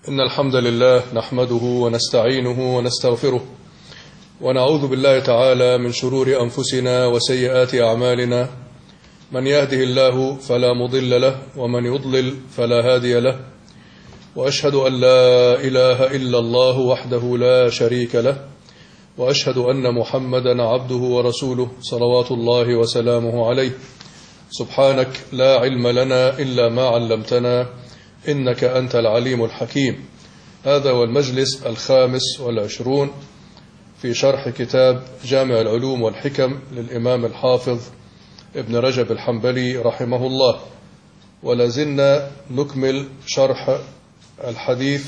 إن الحمد لله نحمده ونستعينه ونستغفره ونعوذ بالله تعالى من شرور أنفسنا وسيئات أعمالنا. من يهده الله فلا مضل له ومن يضلل فلا هادي له، وأشهد أن لا إله إلا الله وحده لا شريك له، وأشهد أن محمدا عبده ورسوله صلوات الله وسلامه عليه. سبحانك لا علم لنا إلا ما علمتنا إنك أنت العليم الحكيم. هذا هو المجلس 25 في شرح كتاب جامع العلوم والحكم للإمام الحافظ ابن رجب الحنبلي رحمه الله، ولازلنا نكمل شرح الحديث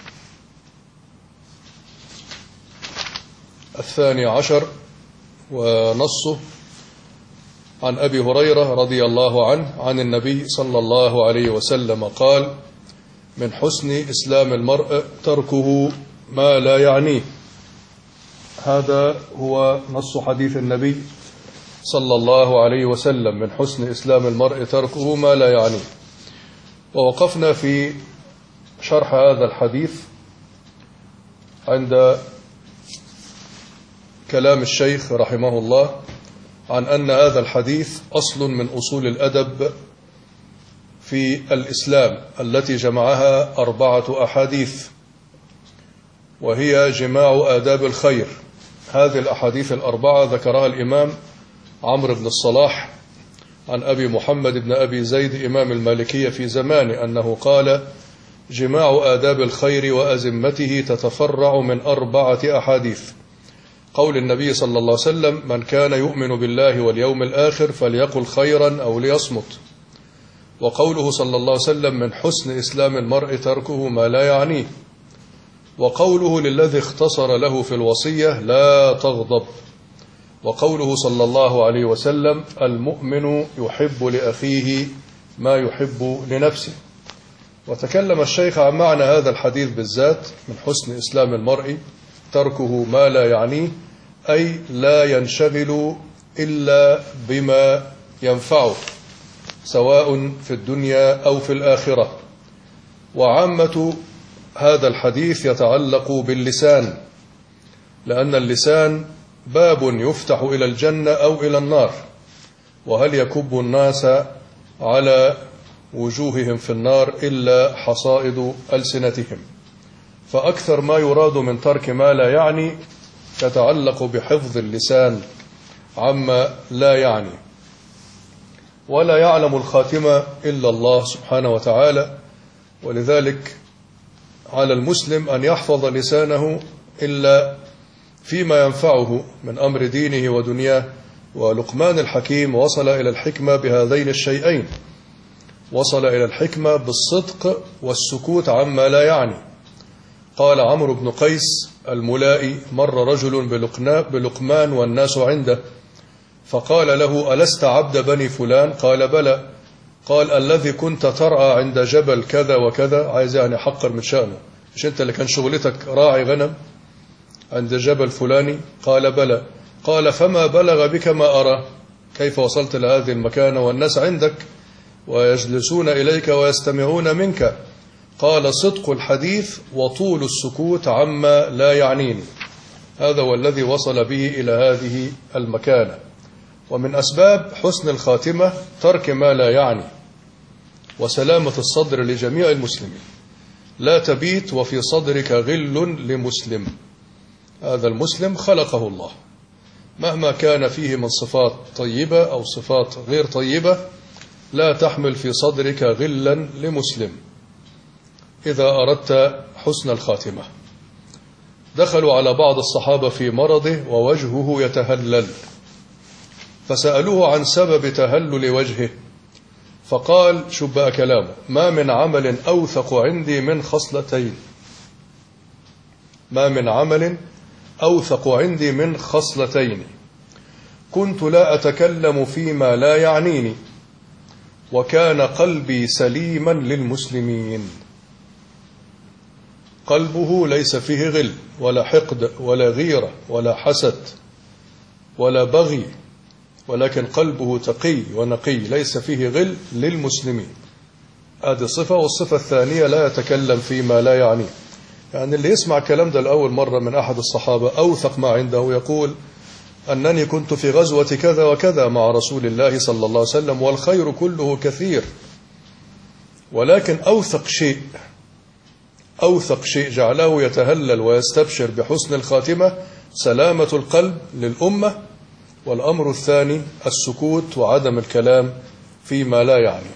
12 ونصه عن أبي هريرة رضي الله عنه عن النبي صلى الله عليه وسلم قال: من حسن إسلام المرء تركه ما لا يعنيه. هذا هو نص حديث النبي صلى الله عليه وسلم: من حسن إسلام المرء تركه ما لا يعنيه. ووقفنا في شرح هذا الحديث عند كلام الشيخ رحمه الله عن أن هذا الحديث أصل من أصول الأدب في الإسلام التي جمعها 4 أحاديث، وهي جماع آداب الخير. هذه الأحاديث 4 ذكرها الإمام عمرو بن الصلاح عن أبي محمد بن أبي زيد إمام المالكية في زمانه أنه قال: جماع آداب الخير وأزمته تتفرع من 4 أحاديث. قول النبي صلى الله عليه وسلم: من كان يؤمن بالله واليوم الآخر فليقل خيرا أو ليصمت. وقوله صلى الله عليه وسلم: من حسن إسلام المرء تركه ما لا يعنيه. وقوله للذي اختصر له في الوصية: لا تغضب. وقوله صلى الله عليه وسلم: المؤمن يحب لأخيه ما يحب لنفسه. وتكلم الشيخ عن معنى هذا الحديث بالذات: من حسن إسلام المرء تركه ما لا يعنيه، أي لا ينشغل إلا بما ينفعه سواء في الدنيا أو في الآخرة. وعامة هذا الحديث يتعلق باللسان، لأن اللسان باب يفتح إلى الجنة أو إلى النار. وهل يكب الناس على وجوههم في النار إلا حصائد ألسنتهم؟ فأكثر ما يراد من ترك ما لا يعني يتعلق بحفظ اللسان عما لا يعني. ولا يعلم الخاتمة إلا الله سبحانه وتعالى، ولذلك على المسلم أن يحفظ لسانه إلا فيما ينفعه من أمر دينه ودنياه. ولقمان الحكيم وصل إلى الحكمة بهذين الشيئين، وصل إلى الحكمة بالصدق والسكوت عما لا يعني. قال عمرو بن قيس الملائي: مر رجل بلقمان والناس عنده، فقال له: ألست عبد بني فلان؟ قال: بلى. قال: الذي كنت ترعى عند جبل كذا وكذا، عايز يعني حقر من شأنه، مش أنت اللي كان شغلتك راعي غنم عند جبل فلاني؟ قال: بلى. قال: فما بلغ بك ما أرى؟ كيف وصلت لهذه المكانة والناس عندك ويجلسون إليك ويستمعون منك؟ قال: صدق الحديث وطول السكوت عما لا يعنيني. هذا هو الذي وصل به إلى هذه المكانة. ومن أسباب حسن الخاتمة ترك ما لا يعني وسلامة الصدر لجميع المسلمين. لا تبيت وفي صدرك غل لمسلم. هذا المسلم خلقه الله، مهما كان فيه من صفات طيبة أو صفات غير طيبة، لا تحمل في صدرك غلا لمسلم إذا أردت حسن الخاتمة. دخلوا على بعض الصحابة في مرضه ووجهه يتهلل، فسألوه عن سبب تهلل وجهه، فقال: شو بقى كلامه: ما من عمل أوثق عندي من خصلتين، ما من عمل أوثق عندي من خصلتين، كنت لا أتكلم فيما لا يعنيني، وكان قلبي سليما للمسلمين. قلبه ليس فيه غل ولا حقد ولا غيرة ولا حسد ولا بغي، ولكن قلبه تقي ونقي، ليس فيه غل للمسلمين. هذه صفة. والصفة الثانية لا يتكلم فيما لا يعنيه. يعني اللي يسمع الكلام ده لأول مرة من أحد الصحابة أوثق ما عنده يقول أنني كنت في غزوة كذا وكذا مع رسول الله صلى الله عليه وسلم والخير كله كثير، ولكن أوثق شيء جعله يتهلل ويستبشر بحسن الخاتمة سلامة القلب للأمة، والأمر الثاني السكوت وعدم الكلام فيما لا يعني.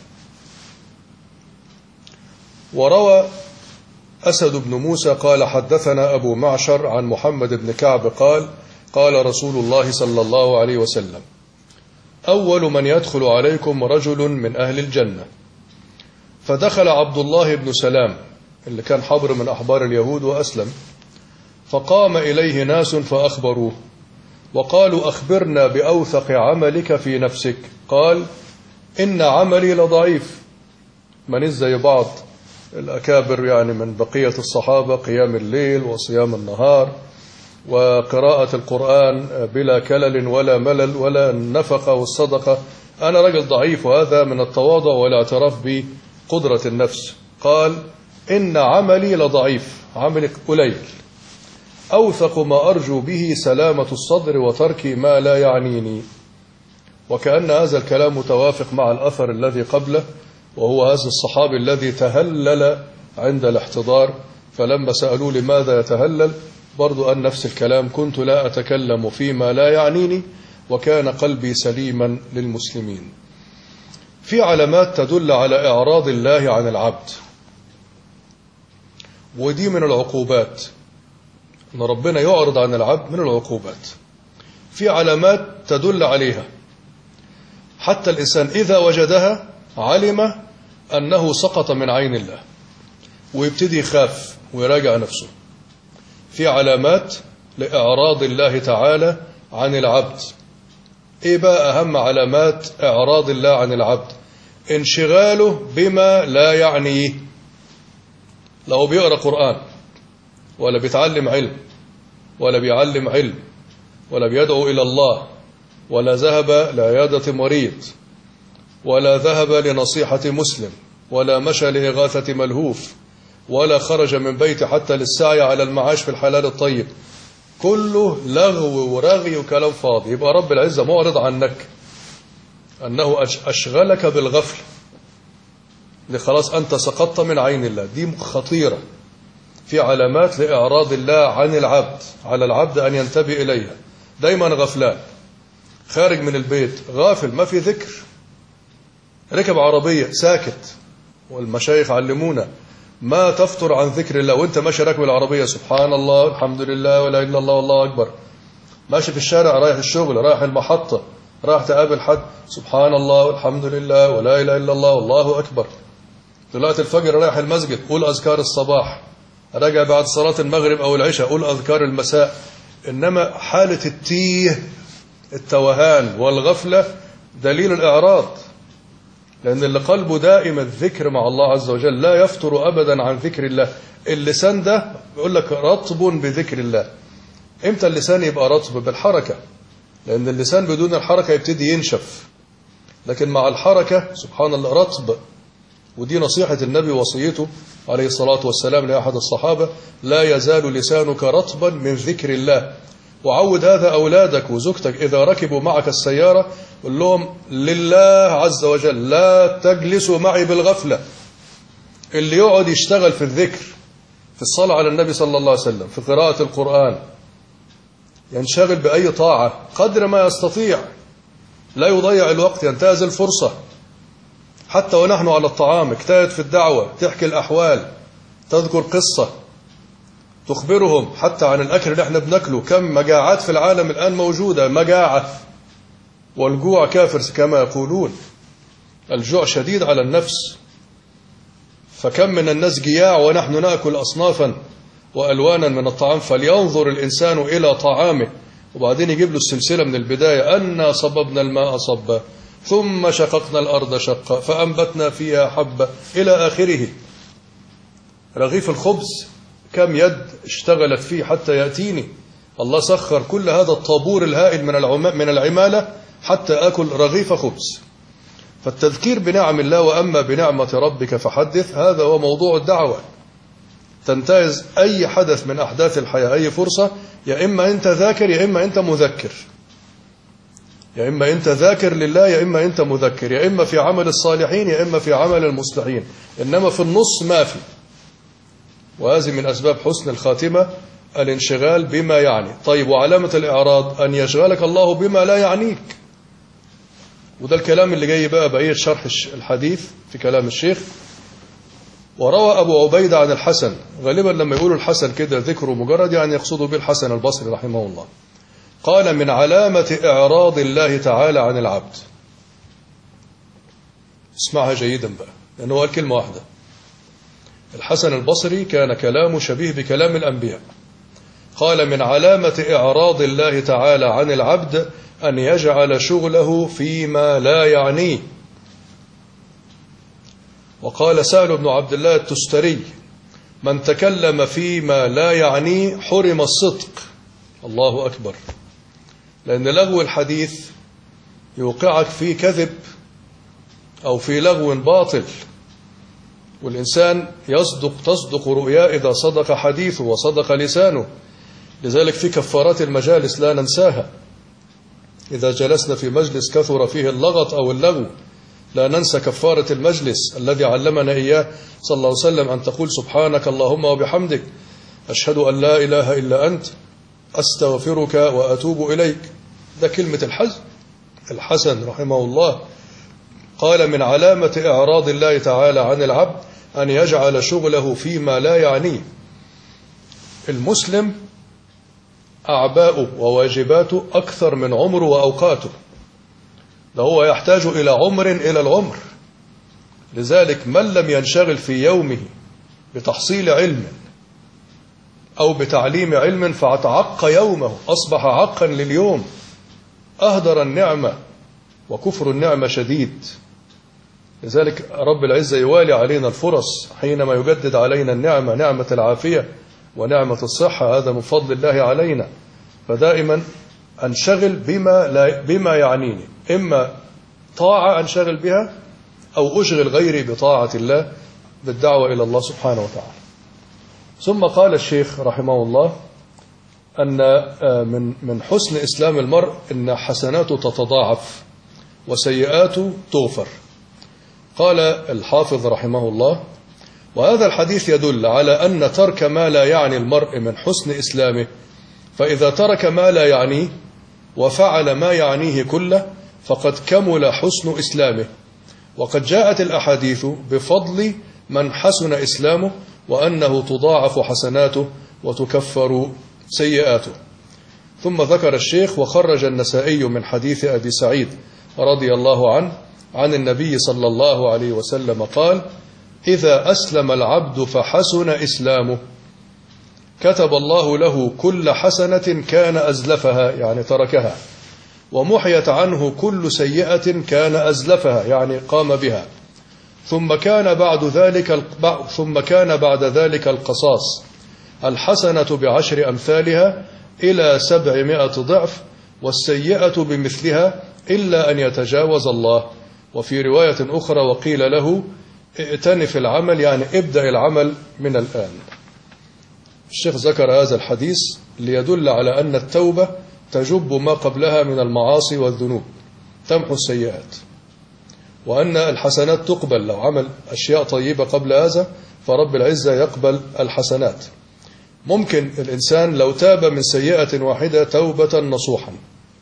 وروى أسد بن موسى قال حدثنا أبو معشر عن محمد بن كعب قال قال رسول الله صلى الله عليه وسلم أول من يدخل عليكم رجل من أهل الجنة، فدخل عبد الله بن سلام اللي كان حبر من أحبار اليهود وأسلم، فقام إليه ناس فأخبروه وقالوا أخبرنا بأوثق عملك في نفسك، قال إن عملي لضعيف. من زي بعض الأكابر يعني من بقية الصحابة قيام الليل وصيام النهار وقراءة القرآن بلا كلل ولا ملل ولا النفقة والصدقة، أنا رجل ضعيف، وهذا من التواضع والاعتراف بقدرة النفس. قال إن عملي لضعيف، عملي قليل، أوثق ما أرجو به سلامة الصدر وترك ما لا يعنيني. وكأن هذا الكلام متوافق مع الأثر الذي قبله، وهو هذا الصحابي الذي تهلل عند الاحتضار، فلما سألوا لماذا يتهلل برضو أن نفس الكلام، كنت لا أتكلم فيما لا يعنيني وكان قلبي سليما للمسلمين. في علامات تدل على إعراض الله عن العبد، ودي من العقوبات، أن ربنا يعرض عن العبد من العقوبات. في علامات تدل عليها حتى الإنسان إذا وجدها علم أنه سقط من عين الله ويبتدي يخاف ويراجع نفسه. في علامات لإعراض الله تعالى عن العبد. إيه بقى أهم علامات إعراض الله عن العبد؟ انشغاله بما لا يعنيه. لو بيقرأ قرآن ولا بيتعلم علم ولا بيعلم علم ولا بيدعو إلى الله ولا ذهب لعيادة مريض ولا ذهب لنصيحة مسلم ولا مشى لإغاثة ملهوف ولا خرج من بيته حتى للسعي على المعاش في الحلال الطيب، كله لغو ورغي وكلام فاضي، يبقى رب العزة معرض عنك، أنه أشغلك بالغفل، خلاص أنت سقطت من عين الله. دي خطيرة. في علامات لإعراض الله عن العبد، على العبد أن ينتبه إليها. دايما غفلان، خارج من البيت غافل، ما في ذكر، ركب عربية ساكت، والمشايخ علمونا ما تفتر عن ذكر الله وانت ماشي راكب العربية، سبحان الله الحمد لله ولا إله إلا الله والله أكبر. ماشي في الشارع رايح الشغل، رايح المحطة، رايح تقابل حد، سبحان الله والحمد لله ولا إله إلا الله والله أكبر. طلعت الفجر رايح المسجد، قول أذكار الصباح، راجع بعد صلاة المغرب أو العشاء قول أذكار المساء. إنما حالة التوهان والغفلة دليل الإعراض، لأن اللي قلبه دائم الذكر مع الله عز وجل لا يفتر أبدا عن ذكر الله. اللسان ده بيقول لك رطب بذكر الله. إمتى اللسان يبقى رطب؟ بالحركة، لأن اللسان بدون الحركة يبتدي ينشف، لكن مع الحركة سبحان الله رطب. ودي نصيحة النبي وصيته عليه الصلاة والسلام لأحد الصحابة: لا يزال لسانك رطبا من ذكر الله. وعود هذا أولادك وزوجتك إذا ركبوا معك السيارة قل لهم لله عز وجل لا تجلسوا معي بالغفلة. اللي يقعد يشتغل في الذكر، في الصلاة على النبي صلى الله عليه وسلم، في قراءة القرآن، ينشغل بأي طاعة قدر ما يستطيع، لا يضيع الوقت، ينتهز الفرصة. حتى ونحن على الطعام اجتهد في الدعوة، تحكي الأحوال، تذكر قصة، تخبرهم حتى عن الأكل اللي احنا بناكله. كم مجاعات في العالم الآن موجودة، مجاعة، والجوع كافر كما يقولون، الجوع شديد على النفس. فكم من الناس جياع ونحن نأكل أصنافا وألوانا من الطعام. فلينظر الإنسان إلى طعامه، وبعدين يجيب له السلسلة من البداية: أنا صببنا الماء صبا ثم شققنا الأرض شقا فأنبتنا فيها حبا إلى آخره. رغيف الخبز كم يد اشتغلت فيه حتى يأتيني. الله سخر كل هذا الطابور الهائل من العمالة حتى أكل رغيف خبز. فالتذكير بنعم الله وأما بنعمة ربك فحدث، هذا هو موضوع الدعوة. تنتهز أي حدث من أحداث الحياة، أي فرصة، يا إما أنت ذاكر يا إما أنت مذكر، يا إما أنت ذاكر لله يا إما أنت مذكر، يا إما في عمل الصالحين يا إما في عمل المصلحين، إنما في النص ما في. وهذه من أسباب حسن الخاتمة الانشغال بما يعني. طيب، وعلامة الإعراض أن يشغلك الله بما لا يعنيك. وده الكلام اللي جاي بقى بقية شرح الحديث في كلام الشيخ. وروى أبو عبيدة عن الحسن، غالبا لما يقولوا الحسن كده ذكره مجرد يعني يقصدوا به الحسن البصري رحمه الله، قال: من علامة إعراض الله تعالى عن العبد. اسمعها جيدا بقى لأنه قال كلمة واحدة. الحسن البصري كان كلامه شبيه بكلام الأنبياء. قال: من علامة إعراض الله تعالى عن العبد أن يجعل شغله فيما لا يعنيه. وقال سهل بن عبد الله التستري: من تكلم فيما لا يعنيه حرم الصدق. الله أكبر. لأن لغو الحديث يوقعك في كذب أو في لغو باطل، والإنسان تصدق رؤياه إذا صدق حديثه وصدق لسانه. لذلك في كفارات المجالس لا ننساها. إذا جلسنا في مجلس كثر فيه اللغط أو اللغو لا ننسى كفارة المجلس الذي علمنا إياه صلى الله عليه وسلم، أن تقول: سبحانك اللهم وبحمدك، أشهد أن لا إله إلا أنت، أستغفرك وأتوب إليك. ده كلمة الحسن رحمه الله. قال: من علامة إعراض الله تعالى عن العبد أن يجعل شغله فيما لا يعنيه. المسلم أعباؤه وواجباته أكثر من عمره وأوقاته، ده هو يحتاج إلى عمر إلى العمر. لذلك من لم ينشغل في يومه بتحصيل علم أو بتعليم علم فعتعق يومه، أصبح عقا لليوم، أهدر النعمة، وكفر النعمة شديد. لذلك رب العزة يوالي علينا الفرص حينما يجدد علينا النعمة، نعمة العافية ونعمة الصحة، هذا من فضل الله علينا. فدائما أنشغل بما يعنيني، إما طاعة أنشغل بها أو أشغل غيري بطاعة الله بالدعوة إلى الله سبحانه وتعالى. ثم قال الشيخ رحمه الله أن من حسن إسلام المرء أن حسناته تتضاعف وسيئاته تغفر. قال الحافظ رحمه الله: وهذا الحديث يدل على أن ترك ما لا يعني المرء من حسن إسلامه، فإذا ترك ما لا يعنيه وفعل ما يعنيه كله فقد كمل حسن إسلامه. وقد جاءت الأحاديث بفضل من حسن إسلامه، وأنه تضاعف حسناته وتكفر سيئاته. ثم ذكر الشيخ: وخرج النسائي من حديث أبي سعيد رضي الله عنه عن النبي صلى الله عليه وسلم قال: إذا أسلم العبد فحسن إسلامه كتب الله له كل حسنة كان أزلفها، يعني تركها، ومحيت عنه كل سيئة كان أزلفها، يعني قام بها. ثم كان بعد ذلك القصاص، الحسنة ب10 أمثالها إلى 700 ضعف، والسيئة بمثلها إلا أن يتجاوز الله. وفي رواية أخرى: وقيل له ائتنف العمل، يعني ابدأ العمل من الآن. الشيخ ذكر هذا الحديث ليدل على أن التوبة تجب ما قبلها من المعاصي والذنوب، تمحو السيئات، وأن الحسنات تقبل. لو عمل أشياء طيبة قبل هذا فرب العزة يقبل الحسنات. ممكن الإنسان لو تاب من سيئة واحدة توبة نصوحا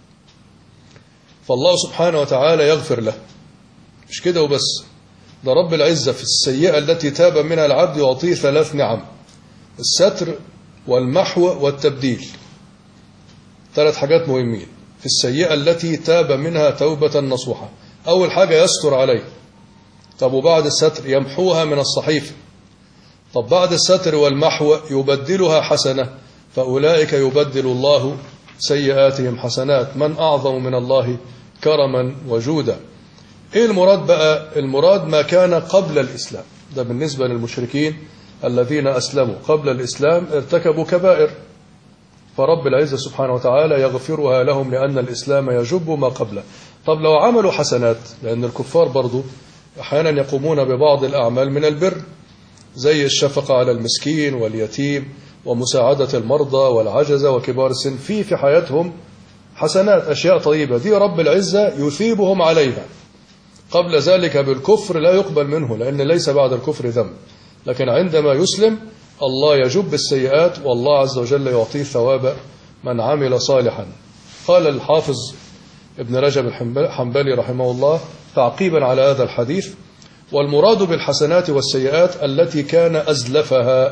فالله سبحانه وتعالى يغفر له. مش كده وبس، ده رب العزة في السيئة التي تاب منها العبد يعطيه 3 نعم: الستر والمحو والتبديل. 3 حاجات مهمين في السيئة التي تاب منها توبة نصوحة. أول حاجة يستر عليه، طب وبعد الستر يمحوها من الصحيفة، طب بعد الستر والمحو يبدلها حسنة، فأولئك يبدل الله سيئاتهم حسنات. من أعظم من الله كرما وجودا. إيه المراد بقى؟ المراد ما كان قبل الإسلام. ده بالنسبة للمشركين الذين أسلموا قبل الإسلام ارتكبوا كبائر، فرب العزة سبحانه وتعالى يغفرها لهم لأن الإسلام يجب ما قبله. طب لو عملوا حسنات، لأن الكفار برضو أحيانا يقومون ببعض الأعمال من البر زي الشفقة على المسكين واليتيم ومساعدة المرضى والعجزة وكبار السن، في حياتهم حسنات، أشياء طيبة، دي رب العزة يثيبهم عليها. قبل ذلك بالكفر لا يقبل منه، لأن ليس بعد الكفر ذنب، لكن عندما يسلم الله يجب السيئات، والله عز وجل يعطيه ثواب من عمل صالحا. قال الحافظ ابن رجب الحنبلي رحمه الله تعقيبا على هذا الحديث: والمراد بالحسنات والسيئات التي كان أزلفها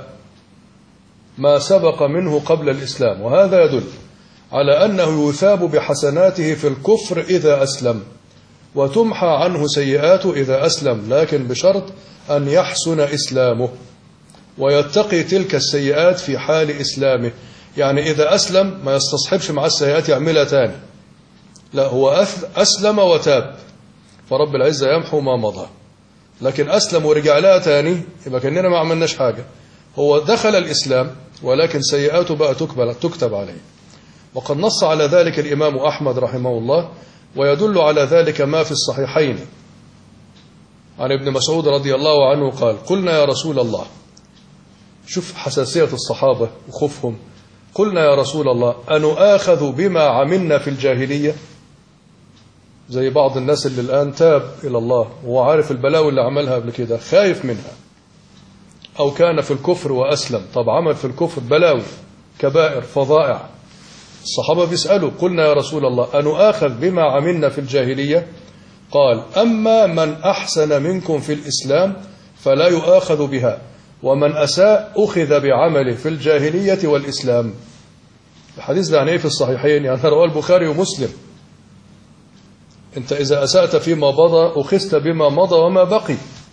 ما سبق منه قبل الإسلام، وهذا يدل على أنه يثاب بحسناته في الكفر إذا أسلم، وتمحى عنه سيئاته إذا أسلم، لكن بشرط أن يحسن إسلامه ويتقي تلك السيئات في حال إسلامه. يعني إذا أسلم ما يستصحبش مع السيئات يعملها تاني، لا، هو أسلم وتاب فرب العزة يمحو ما مضى. لكن أسلم ورجع لها تاني يبقى كأننا ما عملناش حاجة. هو دخل الإسلام ولكن سيئاته بقى تكتب عليه. وقد نص على ذلك الإمام أحمد رحمه الله، ويدل على ذلك ما في الصحيحين عن ابن مسعود رضي الله عنه قال: قلنا يا رسول الله، شوف حساسية الصحابة وخوفهم، قلنا يا رسول الله أنؤاخذ بما عملنا في الجاهلية؟ زي بعض الناس اللي الآن تاب إلى الله وهو عارف البلاوي اللي عملها قبل كده خايف منها، أو كان في الكفر وأسلم، طب عمل في الكفر بلاوي كبائر فظائع. الصحابة بيسألوا: قلنا يا رسول الله أنؤاخذ بما عملنا في الجاهلية؟ قال: أما من أحسن منكم في الإسلام فلا يؤاخذ بها، ومن أساء أخذ بعمله في الجاهلية والإسلام. الحديث ده عن إيه في الصحيحين؟ يعني رواه البخاري ومسلم. أنت إذا أسأت فيما مضى أخذت بما مضى وما بقي،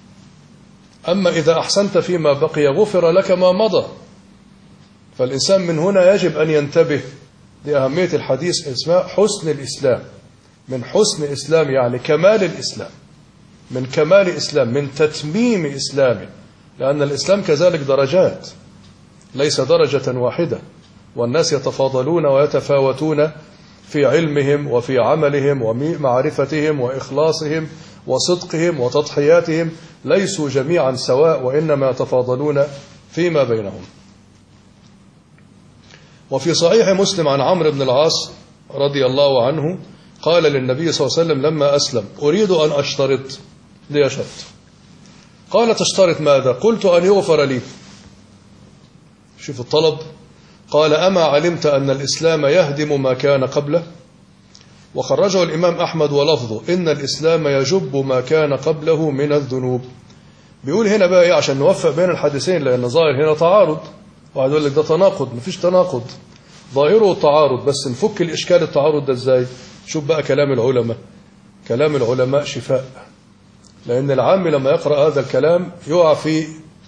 أما إذا أحسنت فيما بقي غفر لك ما مضى. فالإنسان من هنا يجب أن ينتبه لأهمية الحديث، اسمه حسن الإسلام. من حسن إسلام يعني كمال الإسلام، من كمال إسلام، من تتميم إسلامه، لأن الإسلام كذلك درجات، ليس درجة واحدة، والناس يتفاضلون ويتفاوتون في علمهم وفي عملهم ومعرفتهم وإخلاصهم وصدقهم وتضحياتهم، ليسوا جميعا سواء، وإنما يتفاضلون فيما بينهم. وفي صحيح مسلم عن عمرو بن العاص رضي الله عنه قال للنبي صلى الله عليه وسلم لما أسلم: أريد أن أشترط لي شرط. قال: تشترط ماذا؟ قلت: أن يغفر لي. شوف الطلب. قال: أما علمت أن الإسلام يهدم ما كان قبله؟ وخرجه الإمام أحمد ولفظه: إن الإسلام يجب ما كان قبله من الذنوب. بيقول هنا بقى إيه عشان نوفق بين الحديثين، لأن ظاهر هنا تعارض، واحد يقول لك ده تناقض. مفيش تناقض، ظاهره التعارض، بس نفك الإشكال التعارض ده إزاي؟ شوف بقى كلام العلماء. كلام العلماء شفاء، لأن العام لما يقرأ هذا الكلام يقع في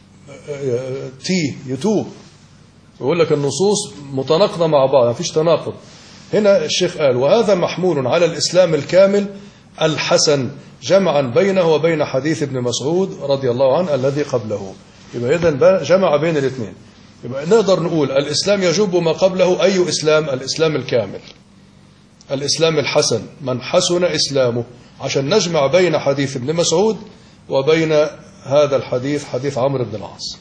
يتوه، يقول لك النصوص متناقضة مع بعض، مفيش تناقض. هنا الشيخ قال: وهذا محمول على الإسلام الكامل الحسن، جمعا بينه وبين حديث ابن مسعود رضي الله عنه الذي قبله. يبقى إذن جمع بين الاثنين. يبقى نقدر نقول الإسلام يجب ما قبله. أي إسلام؟ الإسلام الكامل، الإسلام الحسن، من حسن إسلامه، عشان نجمع بين حديث ابن مسعود وبين هذا الحديث، حديث عمرو بن العاص.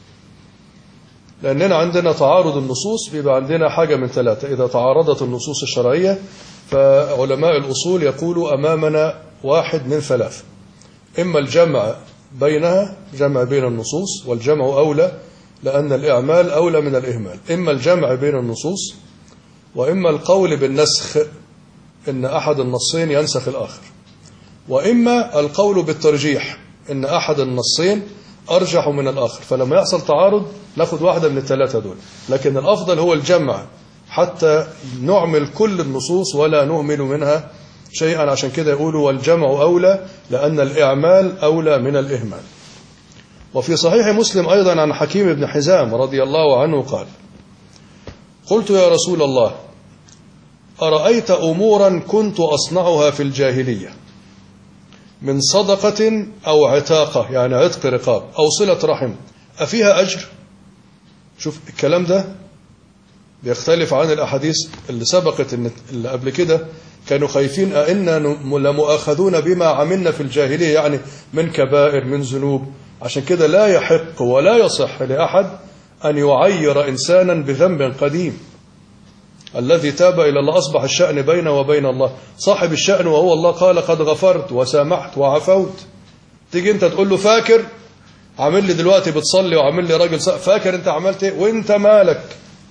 لأننا عندنا تعارض النصوص، بيبقى عندنا حاجة من ثلاثة: إذا تعارضت النصوص الشرعية فعلماء الأصول يقولوا أمامنا واحد من ثلاثة: إما الجمع بينها، جمع بين النصوص، والجمع أولى لأن الإعمال أولى من الإهمال. إما الجمع بين النصوص، وإما القول بالنسخ، إن أحد النصين ينسخ الآخر، وإما القول بالترجيح، إن أحد النصين أرجح من الآخر. فلما يحصل تعارض ناخد واحدة من الثلاثة دول، لكن الأفضل هو الجمع حتى نعمل كل النصوص ولا نهمل منها شيئا. عشان كده يقولوا والجمع أولى لأن الإعمال أولى من الإهمال. وفي صحيح مسلم أيضا عن حكيم بن حزام رضي الله عنه قال: قلت يا رسول الله أرأيت أمورا كنت أصنعها في الجاهلية من صدقة أو عتاقة، يعني عتق رقاب، أو صلة رحم، أفيها أجر؟ شوف الكلام ده بيختلف عن الأحاديث اللي سبقت، اللي قبل كده كانوا خايفين أئنا لمؤاخذون بما عملنا في الجاهلية، يعني من كبائر من ذنوب. عشان كده لا يحق ولا يصح لأحد أن يعير إنسانا بذنب قديم. الذي تاب إلى الله أصبح الشأن بينه وبين الله، صاحب الشأن وهو الله قال قد غفرت وسامحت وعفوت. تيجي أنت تقول له فاكر عامل لي دلوقتي بتصلي وعامل لي راجل فاكر أنت عملت إيه وأنت مالك؟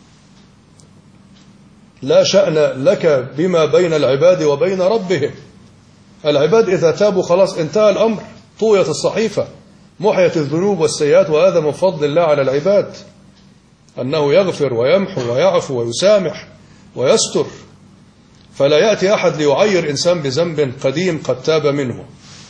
لا شأن لك بما بين العباد وبين ربهم. العباد إذا تابوا خلاص انتهى الأمر، طويت الصحيفة، محيت الذنوب والسيئات. وهذا من فضل الله على العباد، أنه يغفر ويمحو ويعفو ويسامح ويستر. فلا يأتي أحد ليعير إنسان بذنب قديم قد تاب منه.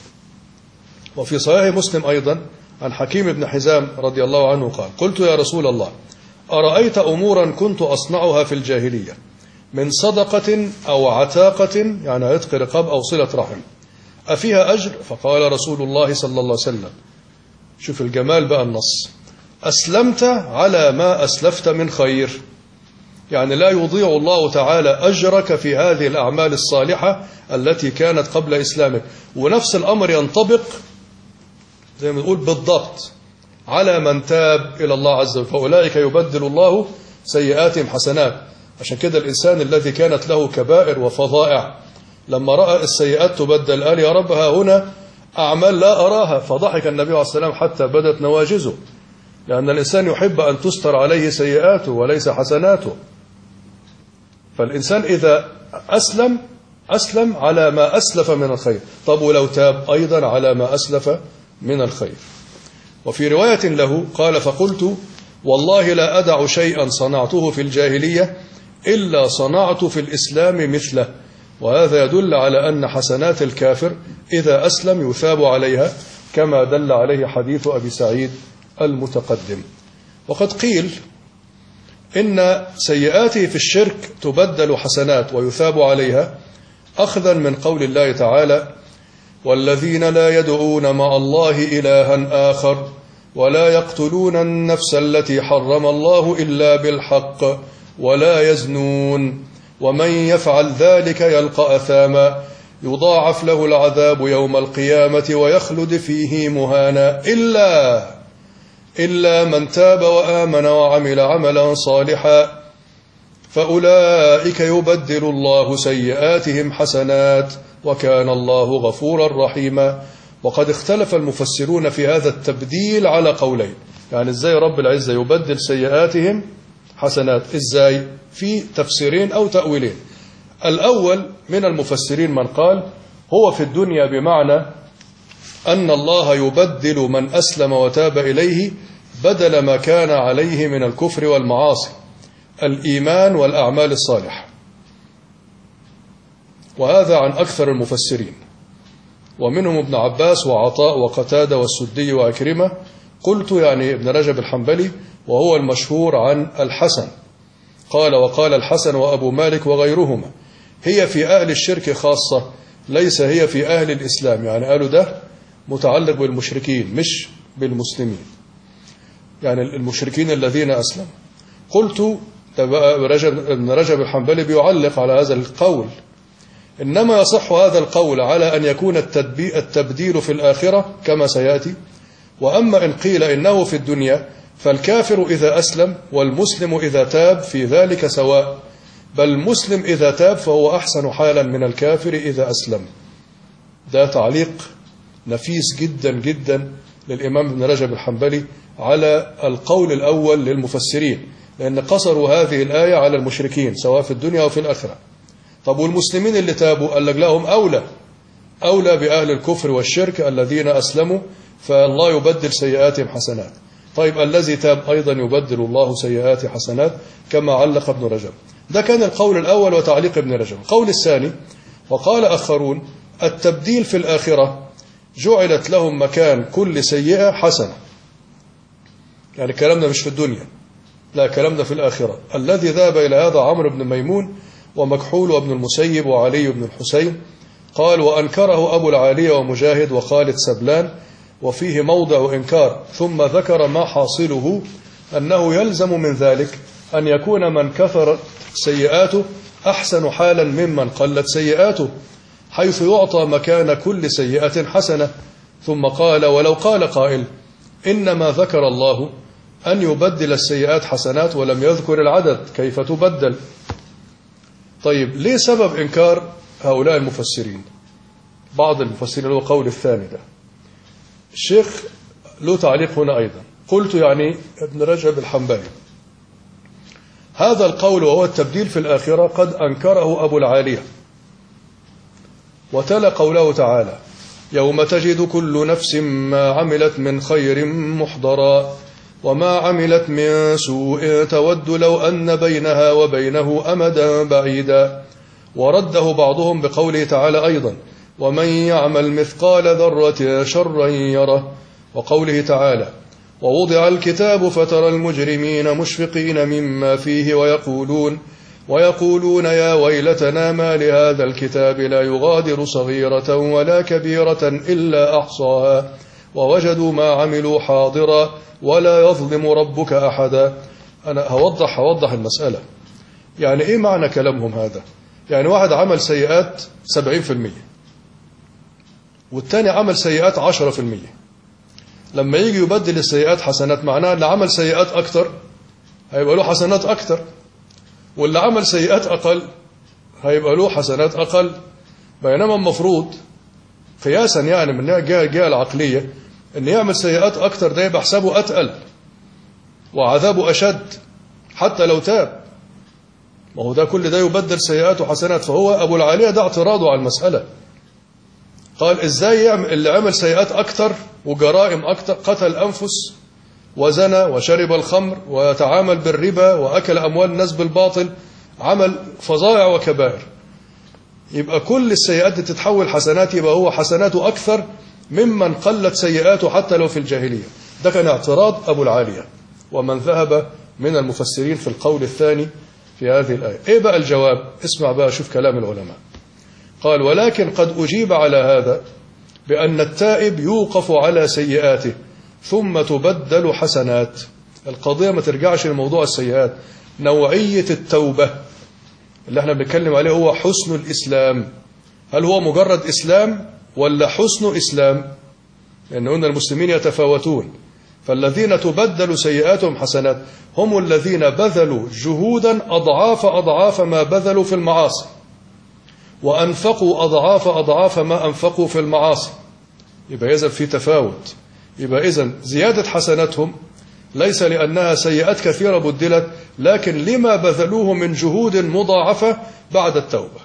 وفي صحيح مسلم أيضا عن حكيم بن حزام رضي الله عنه قال: قلت يا رسول الله أرأيت أمورا كنت أصنعها في الجاهلية من صدقة أو عتاقة، يعني عتق رقاب أو صلة رحم، أفيها أجر؟ فقال رسول الله صلى الله عليه وسلم، شوف الجمال بقى النص: أسلمت على ما أسلفت من خير. يعني لا يضيع الله تعالى أجرك في هذه الأعمال الصالحة التي كانت قبل إسلامك. ونفس الأمر ينطبق زي ما نقول بالضبط على من تاب إلى الله عز وجل، فأولئك يبدل الله سيئاتهم حسنات. عشان كده الإنسان الذي كانت له كبائر وفظائع لما رأى السيئات تبدل قال يا رب ها هنا أعمال لا أراها، فضحك النبي عليه السلام حتى بدت نواجزه، لأن الإنسان يحب أن تستر عليه سيئاته وليس حسناته. فالإنسان إذا أسلم على ما أسلف من الخير. طب ولو تاب أيضا على ما أسلف من الخير. وفي رواية له قال: فقلت والله لا أدع شيئا صنعته في الجاهلية إلا صنعت في الإسلام مثله. وهذا يدل على أن حسنات الكافر إذا أسلم يثاب عليها، كما دل عليه حديث أبي سعيد المتقدم. وقد قيل إن سيئاته في الشرك تبدل حسنات ويثاب عليها، أخذا من قول الله تعالى: والذين لا يدعون مع الله إلها آخر ولا يقتلون النفس التي حرم الله إلا بالحق ولا يزنون ومن يفعل ذلك يلقى أثاما يضاعف له العذاب يوم القيامة ويخلد فيه مهانا إلا من تاب وآمن وعمل عملا صالحا فأولئك يبدل الله سيئاتهم حسنات وكان الله غفورا رحيما. وقد اختلف المفسرون في هذا التبديل على قولين، يعني ازاي رب العزة يبدل سيئاتهم حسنات؟ ازاي؟ في تفسيرين أو تأويلين. الأول من المفسرين من قال هو في الدنيا، بمعنى أن الله يبدل من أسلم وتاب إليه بدل ما كان عليه من الكفر والمعاصي الإيمان والأعمال الصالحة. وهذا عن أكثر المفسرين، ومنهم ابن عباس وعطاء وقتادة والسدي وأكرمة. قلت يعني ابن رجب الحنبلي، وهو المشهور عن الحسن قال: وقال الحسن وأبو مالك وغيرهما هي في أهل الشرك خاصة ليس هي في أهل الإسلام. يعني قالوا ده متعلق بالمشركين مش بالمسلمين، يعني المشركين الذين أسلموا. قلت ابن رجب الحنبلي بيعلق على هذا القول: إنما يصح هذا القول على أن يكون التبديل في الآخرة كما سيأتي. وأما إن قيل إنه في الدنيا فالكافر إذا أسلم والمسلم إذا تاب في ذلك سواء، بل المسلم إذا تاب فهو أحسن حالا من الكافر إذا أسلم. ده تعليق نفيس جدا جدا للإمام ابن رجب الحنبلي على القول الأول للمفسرين، لأن قصروا هذه الآية على المشركين سواء في الدنيا وفي الآخرة. طب والمسلمين اللي تابوا قال لك لهم أولى بأهل الكفر والشرك الذين أسلموا، فالله يبدل سيئاتهم حسنات. طيب الذي تاب أيضا يبدل الله سيئات حسنات كما علق ابن رجب. ده كان القول الأول وتعليق ابن رجب. القول الثاني: وقال آخرون التبديل في الآخرة جعلت لهم مكان كل سيئة حسنة. يعني الكلام ده مش في الدنيا، لا، الكلام ده في الآخرة. الذي ذهب إلى هذا عمرو بن ميمون ومكحول وابن المسيب وعلي بن الحسين. قال: وأنكره أبو العالية ومجاهد وخالد سبلان، وفيه موضع إنكار، ثم ذكر ما حاصله أنه يلزم من ذلك أن يكون من كثرت سيئاته أحسن حالا ممن قلت سيئاته، حيث يعطى مكان كل سيئة حسنة. ثم قال: ولو قال قائل إنما ذكر الله أن يبدل السيئات حسنات ولم يذكر العدد، كيف تبدل؟ طيب، ليه سبب إنكار هؤلاء المفسرين؟ بعض المفسرين له قول الثاني ده. الشيخ له تعليق هنا أيضا. قلت يعني ابن رجب الحنبلي: هذا القول وهو التبديل في الآخرة قد أنكره أبو العالية، وتلا قوله تعالى: يوم تجد كل نفس ما عملت من خير محضرا وما عملت من سوء تود لو أن بينها وبينه أمدا بعيدا. ورده بعضهم بقوله تعالى أيضا: ومن يعمل مثقال ذرة شرا يره. وقوله تعالى: ووضع الكتاب فترى المجرمين مشفقين مما فيه ويقولون يا ويلتنا ما لهذا الكتاب لا يغادر صغيرة ولا كبيرة إلا أحصاها ووجدوا ما عملوا حاضرا ولا يظلم ربك أحدا. أنا هوضح المسألة. يعني إيه معنى كلامهم هذا؟ يعني واحد عمل سيئات 70% والتاني عمل سيئات 10%. لما يجي يبدل السيئات حسنات، معناها اللي عمل سيئات أكتر هيبقى له حسنات أكتر، واللي عمل سيئات أقل هيبقى له حسنات أقل. بينما المفروض قياسا يعني من الجهة العقلية أن يعمل سيئات أكتر ده يبقى حسابه أتقل وعذابه أشد حتى لو تاب. ما هو ده كل ده يبدل سيئات وحسنات. فهو أبو العالية ده اعتراضه على المسألة. قال: إزاي يعمل اللي عمل سيئات أكتر وجرائم أكتر، قتل أنفس وزنى وشرب الخمر ويتعامل بالربا وأكل أموال الناس بالباطل، عمل فظائع وكبائر، يبقى كل السيئات دي تتحول حسنات، يبقى هو حسناته أكثر ممن قلت سيئاته حتى لو في الجاهلية. ده كان اعتراض أبو العالية ومن ذهب من المفسرين في القول الثاني في هذه الآية. إيه بقى الجواب؟ اسمع بقى، شوف كلام العلماء. قال: ولكن قد أجيب على هذا بأن التائب يوقف على سيئاته ثم تبدل حسنات. القضية ما ترجعش لموضوع السيئات، نوعية التوبة اللي احنا بنتكلم عليه هو حسن الإسلام. هل هو مجرد إسلام ولا حسن إسلام؟ لأن قلنا المسلمين يتفاوتون، فالذين تبدل سيئاتهم حسنات هم الذين بذلوا جهودا أضعاف ما بذلوا في المعاصي، وأنفقوا أضعاف ما أنفقوا في المعاصي. يبقى إذن في تفاوت. يبقى إذن زيادة حسناتهم ليس لأنها سيئات كثيرة بدلت، لكن لما بذلوه من جهود مضاعفة بعد التوبة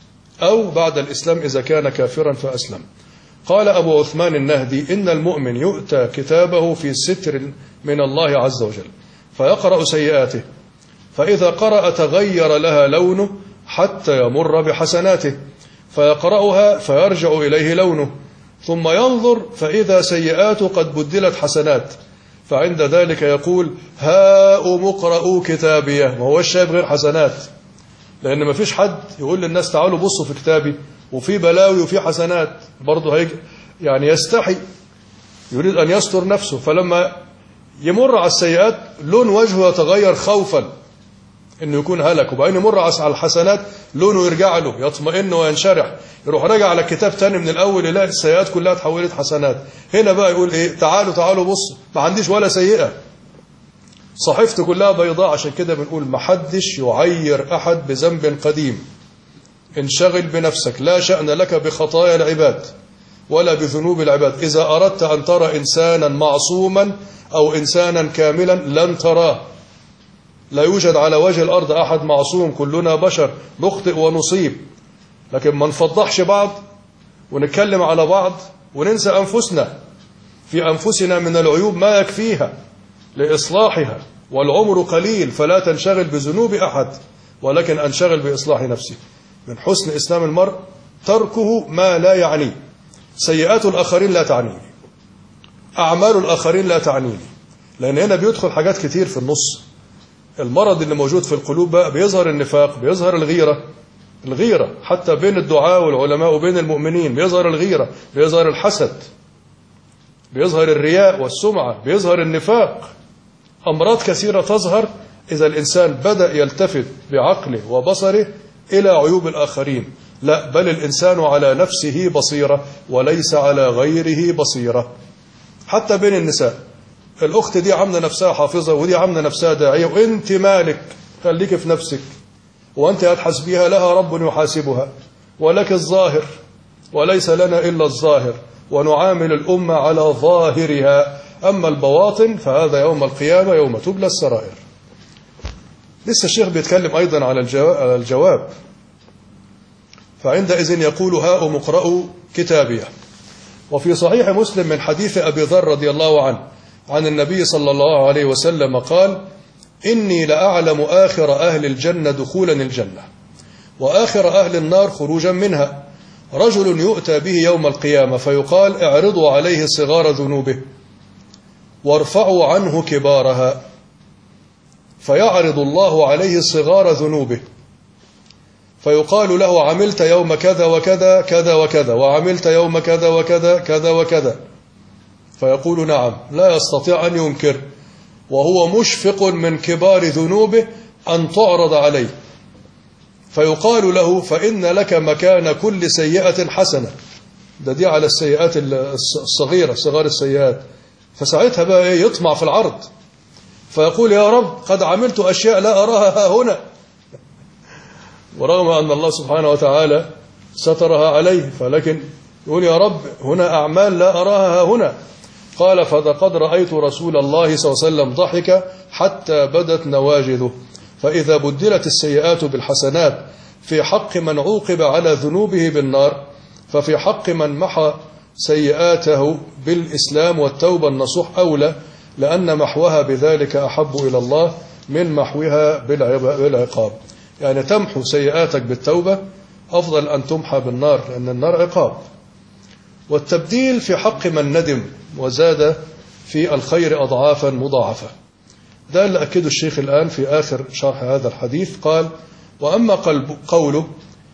أو بعد الإسلام إذا كان كافرا فأسلم. قال أبو عثمان النهدي: إن المؤمن يؤتى كتابه في ستر من الله عز وجل فيقرأ سيئاته، فإذا قرأ تغير لها لونه حتى يمر بحسناته، فيقرأها فيرجع إليه لونه، ثم ينظر فإذا سيئاته قد بدلت حسنات، فعند ذلك يقول: هاؤم اقرءوا كتابيه. ما هو شايف غير حسنات، لأن ما فيش حد يقول للناس تعالوا بصوا في كتابي وفي بلاوي وفي حسنات. برضه هيجي يعني يستحي، يريد أن يستر نفسه، فلما يمر على السيئات لون وجهه يتغير خوفا إنه يكون هلك، وبعدين يمر على الحسنات لونه يرجع له يطمئن وينشرح، يروح راجع على الكتاب تاني من الأول يلاقي السيئات كلها تحولت حسنات. هنا بقى يقول إيه؟ تعالوا بص، ما عنديش ولا سيئة، صحيفتي كلها بيضاء. عشان كده بنقول ما حدش يعير أحد بذنب قديم، انشغل بنفسك، لا شأن لك بخطايا العباد ولا بذنوب العباد. إذا أردت أن ترى إنسانا معصوما أو إنسانا كاملا لن تراه. لا يوجد على وجه الأرض أحد معصوم، كلنا بشر نخطئ ونصيب، لكن ما نفضحش بعض ونتكلم على بعض وننسى أنفسنا. في أنفسنا من العيوب ما يكفيها لإصلاحها، والعمر قليل، فلا تنشغل بذنوب أحد ولكن أنشغل بإصلاح نفسي. من حسن إسلام المرء تركه ما لا يعنيه. سيئات الآخرين لا تعنيني، أعمال الآخرين لا تعنيني، لأن هنا بيدخل حاجات كتير في النص. المرض اللي موجود في القلوب بقى بيظهر النفاق، بيظهر الغيرة حتى بين الدعاء والعلماء وبين المؤمنين، بيظهر الغيرة، بيظهر الحسد، بيظهر الرياء والسمعة، بيظهر النفاق. أمراض كثيرة تظهر إذا الإنسان بدأ يلتفت بعقله وبصره إلى عيوب الآخرين، لا، بل الإنسان على نفسه بصيرة وليس على غيره بصيرة. حتى بين النساء، الأخت دي عاملة نفسها حافظة ودي عاملة نفسها داعية، وإنت مالك، خليك في نفسك، وأنت هتحاسبيها، لها رب يحاسبها، ولك الظاهر وليس لنا إلا الظاهر، ونعامل الأمة على ظاهرها، أما البواطن فهذا يوم القيامة يوم تبلى السرائر. لسه الشيخ بيتكلم أيضا على الجواب، فعندئذ يقول هاؤم اقرأوا كتابيه. وفي صحيح مسلم من حديث أبي ذر رضي الله عنه عن النبي صلى الله عليه وسلم قال: إني لأعلم آخر أهل الجنة دخولا الجنة وآخر أهل النار خروجا منها، رجل يؤتى به يوم القيامة فيقال: اعرضوا عليه صغار ذنوبه وارفعوا عنه كبارها، فيعرض الله عليه صغار ذنوبه فيقال له: عملت يوم كذا وكذا كذا وكذا، وعملت يوم كذا وكذا كذا وكذا، فيقول: نعم، لا يستطيع أن ينكر، وهو مشفق من كبار ذنوبه أن تعرض عليه، فيقال له: فإن لك مكان كل سيئة حسنة. دي على السيئات الصغيرة، صغار السيئات. فساعتها بقى يطمع في العرض، فيقول: يا رب قد عملت أشياء لا أراها هنا، ورغم أن الله سبحانه وتعالى سترها عليه، فلكن يقول: يا رب هنا أعمال لا أراها هنا. قال: فلقد رأيت رسول الله صلى الله عليه وسلم ضحك حتى بدت نواجذه. فإذا بدلت السيئات بالحسنات في حق من عوقب على ذنوبه بالنار، ففي حق من محى سيئاته بالإسلام والتوبة النصوح أولى، لأن محوها بذلك أحب إلى الله من محوها بالعقاب. يعني تمحو سيئاتك بالتوبة أفضل أن تمحى بالنار، لأن النار عقاب. والتبديل في حق من ندم وزاد في الخير أضعافا مضاعفة. ده اللي أكده الشيخ الآن في آخر شرح هذا الحديث. قال: وأما قوله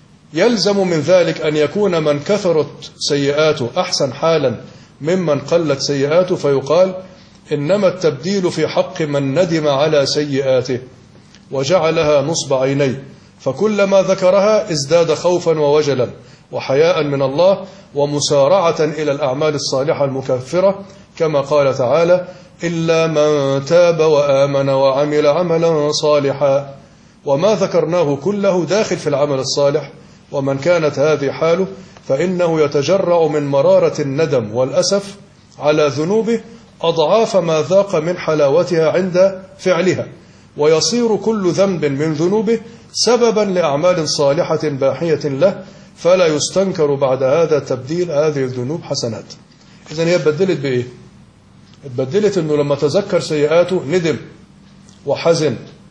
يلزم من ذلك أن يكون من كثرت سيئاته أحسن حالا ممن قلت سيئاته، فيقال: إنما التبديل في حق من ندم على سيئاته وجعلها نصب عينيه، فكلما ذكرها ازداد خوفا ووجلا وحياء من الله ومسارعة إلى الأعمال الصالحة المكفرة، كما قال تعالى: إلا من تاب وآمن وعمل عملا صالحا. وما ذكرناه كله داخل في العمل الصالح، ومن كانت هذه حاله فإنه يتجرع من مرارة الندم والأسف على ذنوبه أضعاف ما ذاق من حلاوتها عند فعلها، ويصير كل ذنب من ذنوبه سببا لأعمال صالحة باحية له، فلا يستنكر بعد هذا تبديل هذه الذنوب حسنات. إذن هي اتبدلت بإيه؟ اتبدلت أنه لما تذكر سيئاته ندم وحزن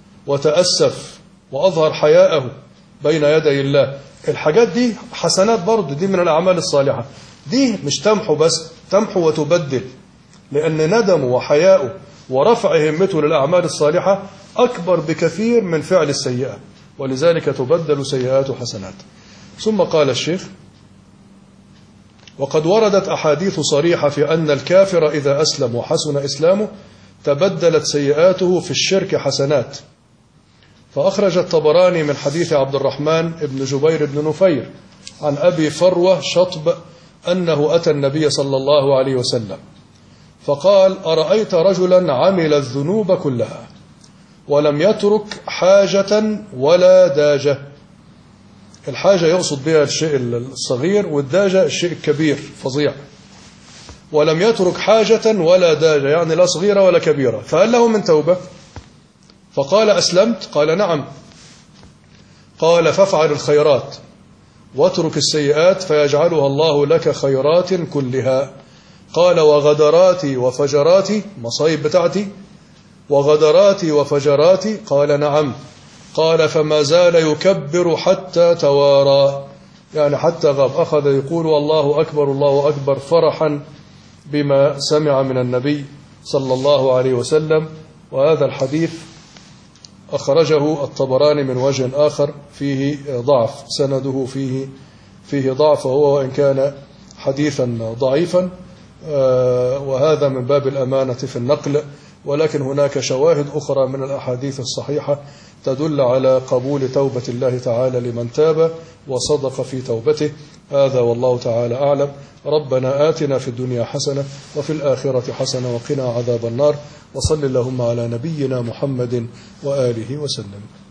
وتأسف وأظهر حياءه بين يدي الله. الحاجات دي حسنات برضه، دي من الأعمال الصالحة، دي مش تمحو بس، تمحو وتبدل، لأن ندمه وحياءه ورفع همته للأعمال الصالحة أكبر بكثير من فعل السيئة، ولذلك تبدل سيئات حسنات. ثم قال الشيخ: وقد وردت أحاديث صريحة في أن الكافر إذا أسلم وحسن إسلامه تبدلت سيئاته في الشرك حسنات. فأخرج الطبراني من حديث عبد الرحمن بن جبير بن نفير عن أبي فروة شطب أنه أتى النبي صلى الله عليه وسلم فقال: أرأيت رجلا عمل الذنوب كلها ولم يترك حاجة ولا داجة. الحاجة يقصد بها الشيء الصغير، والداجة الشيء الكبير فظيع. ولم يترك حاجة ولا داجة يعني لا صغيرة ولا كبيرة، فهل له من توبة؟ فقال: أسلمت؟ قال: نعم. قال: فافعل الخيرات واترك السيئات فيجعلها الله لك خيرات كلها. قال: وغدراتي وفجراتي، مصايب بتاعتي، وغدراتي وفجراتي؟ قال: نعم. قال: فما زال يكبر حتى توارى، يعني حتى غاب، أخذ يقول الله أكبر الله أكبر فرحا بما سمع من النبي صلى الله عليه وسلم. وهذا الحديث أخرجه الطبراني من وجه آخر فيه ضعف، سنده فيه ضعف، وهو وإن كان حديثا ضعيفا، وهذا من باب الأمانة في النقل ولكن هناك شواهد أخرى من الأحاديث الصحيحة تدل على قبول توبة الله تعالى لمن تاب وصدق في توبته. هذا والله تعالى أعلم. ربنا آتنا في الدنيا حسنة وفي الآخرة حسنة وقنا عذاب النار. وصل اللهم على نبينا محمد وآله وسلم.